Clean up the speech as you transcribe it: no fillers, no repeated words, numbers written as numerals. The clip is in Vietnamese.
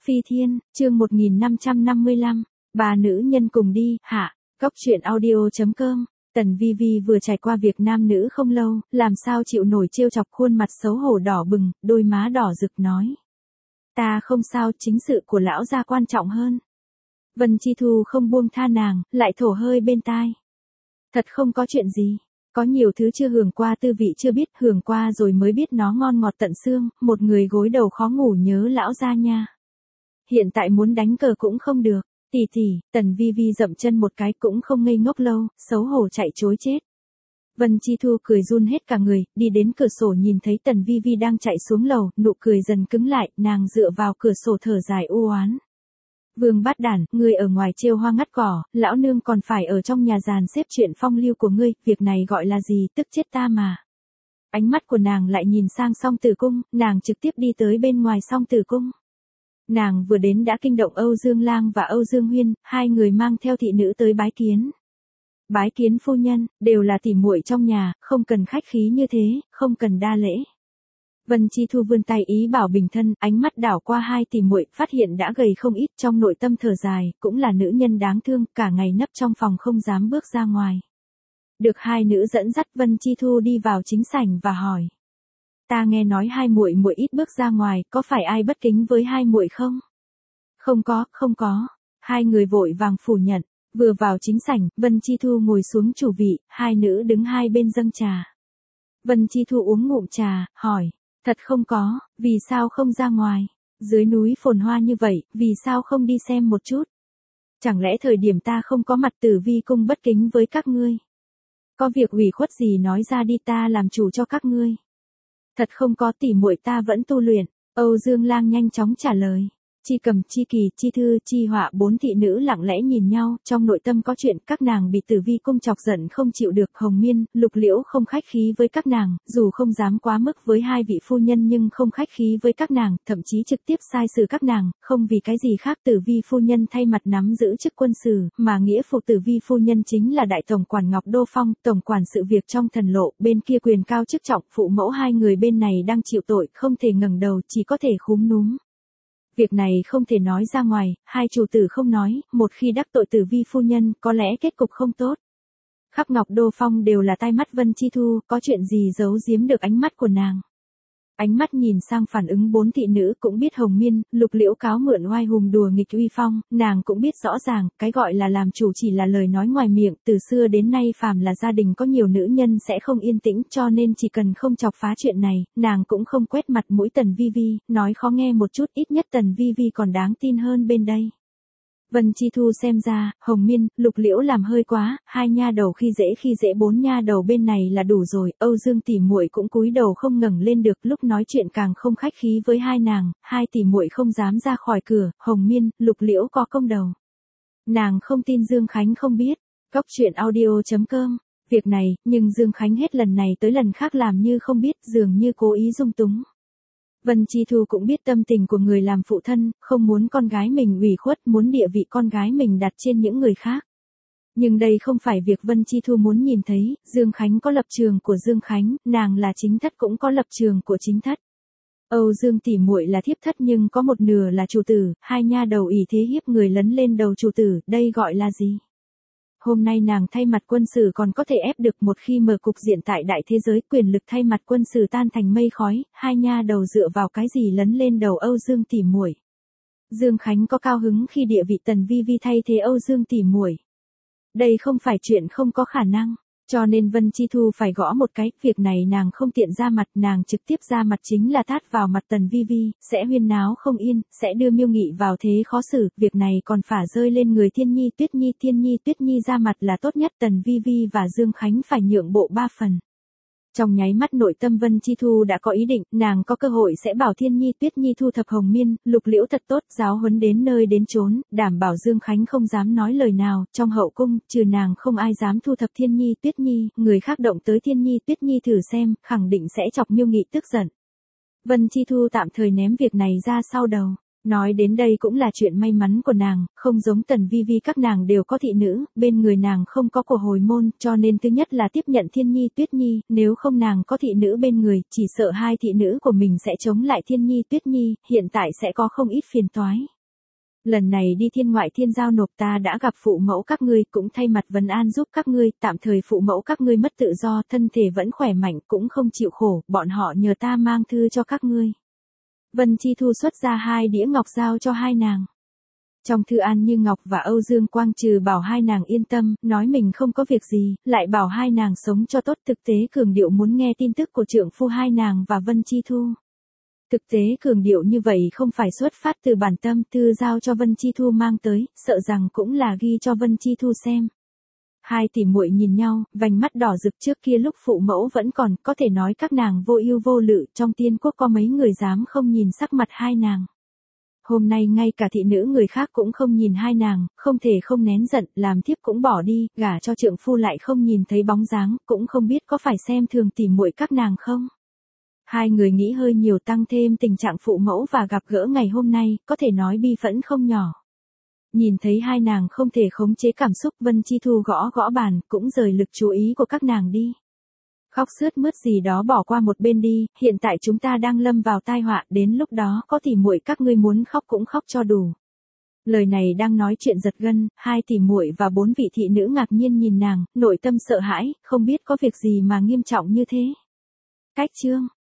Phi Thiên, chương 1555, ba nữ nhân cùng đi, hạ, Cóc truyện audio.com. Tần Vi Vi vừa trải qua việc nam nữ không lâu, làm sao chịu nổi trêu chọc, khuôn mặt xấu hổ đỏ bừng, đôi má đỏ rực nói. Ta không sao, chính sự của lão gia quan trọng hơn. Vân Chi Thu không buông tha nàng, lại thổ hơi bên tai. Thật không có chuyện gì. Có nhiều thứ chưa hưởng qua, tư vị chưa biết, hưởng qua rồi mới biết nó ngon ngọt tận xương, một người gối đầu khó ngủ nhớ lão gia nha. Hiện tại muốn đánh cờ cũng không được. Tỷ tỷ, Tần Vi Vi dậm chân một cái cũng không ngây ngốc lâu, xấu hổ chạy trối chết. Vân Chi Thu cười run hết cả người, đi đến cửa sổ nhìn thấy Tần Vi Vi đang chạy xuống lầu, nụ cười dần cứng lại, nàng dựa vào cửa sổ thở dài u oán. Vương Bát Đản, ngươi ở ngoài trêu hoa ngắt cỏ, lão nương còn phải ở trong nhà dàn xếp chuyện phong lưu của ngươi, việc này gọi là gì, tức chết ta mà. Ánh mắt của nàng lại nhìn sang Song Tử Cung, nàng trực tiếp đi tới bên ngoài Song Tử Cung. Nàng vừa đến đã kinh động Âu Dương Lang và Âu Dương Huyên, hai người mang theo thị nữ tới bái kiến. Bái kiến phu nhân, đều là tỉ muội trong nhà, không cần khách khí như thế, không cần đa lễ. Vân Chi Thu vươn tay ý bảo bình thân, ánh mắt đảo qua hai tỉ muội, phát hiện đã gầy không ít, trong nội tâm thở dài, cũng là nữ nhân đáng thương, cả ngày nấp trong phòng không dám bước ra ngoài. Được hai nữ dẫn dắt, Vân Chi Thu đi vào chính sảnh và hỏi. Ta nghe nói hai muội muội ít bước ra ngoài, có phải ai bất kính với hai muội không? Không có. Hai người vội vàng phủ nhận. Vừa vào chính sảnh, Vân Chi Thu ngồi xuống chủ vị, hai nữ đứng hai bên dâng trà. Vân Chi Thu uống ngụm trà, hỏi. Thật không có, vì sao không ra ngoài? Dưới núi phồn hoa như vậy, vì sao không đi xem một chút? Chẳng lẽ thời điểm ta không có mặt Tử Vi cung bất kính với các ngươi? Có việc ủy khuất gì nói ra đi, ta làm chủ cho các ngươi. Thật không có, tỉ muội ta vẫn tu luyện. Âu Dương Lang nhanh chóng trả lời. Chi Cầm, Chi Kỳ, Chi Thư, Chi Họa bốn thị nữ lặng lẽ nhìn nhau, trong nội tâm có chuyện, các nàng bị Tử Vi cung chọc giận không chịu được. Hồng Miên, Lục Liễu không khách khí với các nàng, dù không dám quá mức với hai vị phu nhân nhưng không khách khí với các nàng, thậm chí trực tiếp sai xử các nàng, không vì cái gì khác. Tử Vi phu nhân thay mặt nắm giữ chức quân sử, mà nghĩa phụ Tử Vi phu nhân chính là đại tổng quản Ngọc Đô Phong, tổng quản sự việc trong thần lộ, bên kia quyền cao chức trọng, phụ mẫu hai người bên này đang chịu tội, không thể ngẩng đầu, chỉ có thể khúm núm. Việc này không thể nói ra ngoài, hai chủ tử không nói, một khi đắc tội Tử Vi phu nhân, có lẽ kết cục không tốt. Khắp Ngọc Đô Phong đều là tai mắt Vân Chi Thu, có chuyện gì giấu giếm được ánh mắt của nàng. Ánh mắt nhìn sang phản ứng bốn thị nữ cũng biết Hồng Miên, Lục Liễu cáo mượn oai hùng đùa nghịch uy phong, nàng cũng biết rõ ràng, cái gọi là làm chủ chỉ là lời nói ngoài miệng, từ xưa đến nay phàm là gia đình có nhiều nữ nhân sẽ không yên tĩnh, cho nên chỉ cần không chọc phá chuyện này, nàng cũng không quét mặt mũi Tần Vi Vi, nói khó nghe một chút, ít nhất Tần Vi Vi còn đáng tin hơn bên đây. Vân Chi Thu xem ra, Hồng Miên, Lục Liễu làm hơi quá, hai nha đầu khi dễ bốn nha đầu bên này là đủ rồi. Âu Dương tỷ muội cũng cúi đầu không ngẩng lên được, lúc nói chuyện càng không khách khí với hai nàng, hai tỷ muội không dám ra khỏi cửa. Hồng Miên, Lục Liễu có công đầu. Nàng không tin Dương Khánh không biết. Cóc truyện audio.com. Việc này, nhưng Dương Khánh hết lần này tới lần khác làm như không biết, dường như cố ý dung túng. Vân Chi Thu cũng biết tâm tình của người làm phụ thân, không muốn con gái mình ủy khuất, muốn địa vị con gái mình đặt trên những người khác. Nhưng đây không phải việc Vân Chi Thu muốn nhìn thấy, Dương Khánh có lập trường của Dương Khánh, nàng là chính thất cũng có lập trường của chính thất. Âu Dương tỷ muội là thiếp thất nhưng có một nửa là chủ tử, hai nha đầu ỷ thế hiếp người lấn lên đầu chủ tử, đây gọi là gì? Hôm nay nàng thay mặt quân sử còn có thể ép được, một khi mở cục diện tại đại thế giới, quyền lực thay mặt quân sử tan thành mây khói, hai nha đầu dựa vào cái gì lấn lên đầu Âu Dương tỷ muội. Dương Khánh có cao hứng khi địa vị Tần Vi Vi thay thế Âu Dương tỷ muội. Đây không phải chuyện không có khả năng, cho nên Vân Chi Thu phải gõ một cái, việc này nàng không tiện ra mặt, nàng trực tiếp ra mặt chính là tát vào mặt Tần Vi Vi, sẽ huyên náo không yên, sẽ đưa Miêu Nghị vào thế khó xử, việc này còn phả rơi lên người Thiên Nhi Tuyết Nhi ra mặt là tốt nhất. Tần Vi Vi và Dương Khánh phải nhượng bộ 3 phần. Trong nháy mắt nội tâm Vân Chi Thu đã có ý định, nàng có cơ hội sẽ bảo Thiên Nhi Tuyết Nhi thu thập Hồng Miên, Lục Liễu thật tốt, giáo huấn đến nơi đến chốn, đảm bảo Dương Khánh không dám nói lời nào, trong hậu cung, trừ nàng không ai dám thu thập Thiên Nhi Tuyết Nhi, người khác động tới Thiên Nhi Tuyết Nhi thử xem, khẳng định sẽ chọc Miêu Nghị tức giận. Vân Chi Thu tạm thời ném việc này ra sau đầu. Nói đến đây cũng là chuyện may mắn của nàng, không giống Tần Vi Vi các nàng đều có thị nữ, bên người nàng không có của hồi môn, cho nên thứ nhất là tiếp nhận Thiên Nhi Tuyết Nhi, nếu không nàng có thị nữ bên người, chỉ sợ hai thị nữ của mình sẽ chống lại Thiên Nhi Tuyết Nhi, hiện tại sẽ có không ít phiền toái. Lần này đi thiên ngoại thiên giao nộp ta đã gặp phụ mẫu các ngươi, cũng thay mặt vấn an giúp các ngươi, tạm thời phụ mẫu các ngươi mất tự do, thân thể vẫn khỏe mạnh, cũng không chịu khổ, bọn họ nhờ ta mang thư cho các ngươi. Vân Chi Thu xuất ra 2 đĩa ngọc giao cho hai nàng. Trong thư An Như Ngọc và Âu Dương Quang Trừ bảo hai nàng yên tâm, nói mình không có việc gì, lại bảo hai nàng sống cho tốt, thực tế cường điệu muốn nghe tin tức của trượng phu hai nàng và Vân Chi Thu. Thực tế cường điệu như vậy không phải xuất phát từ bản tâm, thư giao cho Vân Chi Thu mang tới, sợ rằng cũng là ghi cho Vân Chi Thu xem. Hai tỷ muội nhìn nhau, vành mắt đỏ rực, trước kia lúc phụ mẫu vẫn còn, có thể nói các nàng vô ưu vô lự, trong tiên quốc có mấy người dám không nhìn sắc mặt hai nàng. Hôm nay ngay cả thị nữ người khác cũng không nhìn hai nàng, không thể không nén giận, làm thiếp cũng bỏ đi, gả cho trượng phu lại không nhìn thấy bóng dáng, cũng không biết có phải xem thường tỷ muội các nàng không. Hai người nghĩ hơi nhiều, tăng thêm tình trạng phụ mẫu và gặp gỡ ngày hôm nay, có thể nói bi phẫn không nhỏ. Nhìn thấy hai nàng không thể khống chế cảm xúc, Vân Chi Thu gõ gõ bàn, cũng rời lực chú ý của các nàng đi. Khóc sướt mướt gì đó bỏ qua một bên đi, hiện tại chúng ta đang lâm vào tai họa, đến lúc đó có tỷ muội các ngươi muốn khóc cũng khóc cho đủ. Lời này đang nói chuyện giật gân, hai tỷ muội và 4 vị thị nữ ngạc nhiên nhìn nàng, nội tâm sợ hãi, không biết có việc gì mà nghiêm trọng như thế. Cách chương